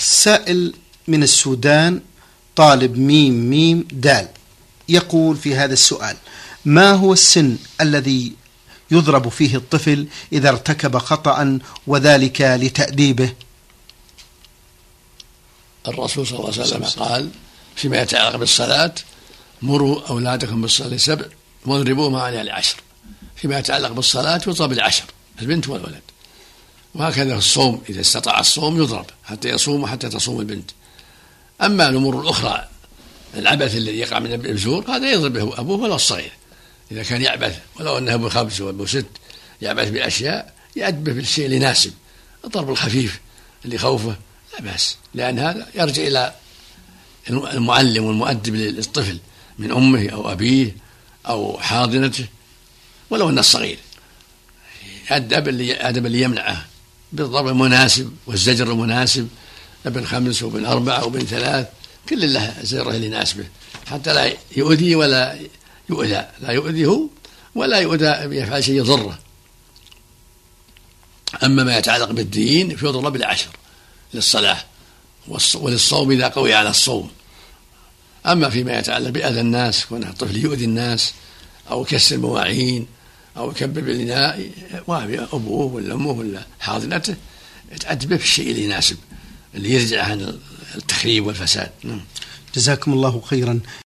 سائل من السودان، طالب ميم ميم دال، يقول في هذا السؤال: ما هو السن الذي يضرب فيه الطفل إذا ارتكب خطأ وذلك لتأديبه؟ الرسول صلى الله عليه وسلم قال فيما يتعلق بالصلاة: مروا أولادكم بالصلاة 7 واضربوهم عليها 10. فيما يتعلق بالصلاة يضرب 10 البنت والولد، وهكذا في الصوم إذا استطاع الصوم يضرب حتى يصوم وحتى تصوم البنت. أما الأمور الأخرى العبث الذي يقع من البزور هذا يضرب به أبوه ولا الصغير، إذا كان يعبث ولو أنه أبو 5 وأبو 6 يعبث بأشياء يأدبه بالشيء اللي يناسب. الضرب الخفيف اللي خوفه لا بأس، لأن هذا يرجع إلى المعلم والمؤدب للطفل من أمه أو أبيه أو حاضنته، ولو أن الصغير أدب اللي يمنعه بالضرب المناسب والزجر المناسب، ابن 5 وابن 4 وابن 3 كل له زجره اللي يناسبه، حتى لا يؤذي ولا يؤذى، لا يؤذيه ولا يؤذى يفعل شيء يضره. أما ما يتعلق بالدين فيضرب 10 للصلاة وللصوم إذا قوي على الصوم. أما فيما يتعلق بأذى الناس، كون الطفل يؤذي الناس أو يكسر مواعين أو يكبب الإناء، أبوه ولا أمه ولا حاضنته يتأدب بالشيء اللي يناسب اللي يرجع عن التخريب والفساد. جزاكم الله خيرا.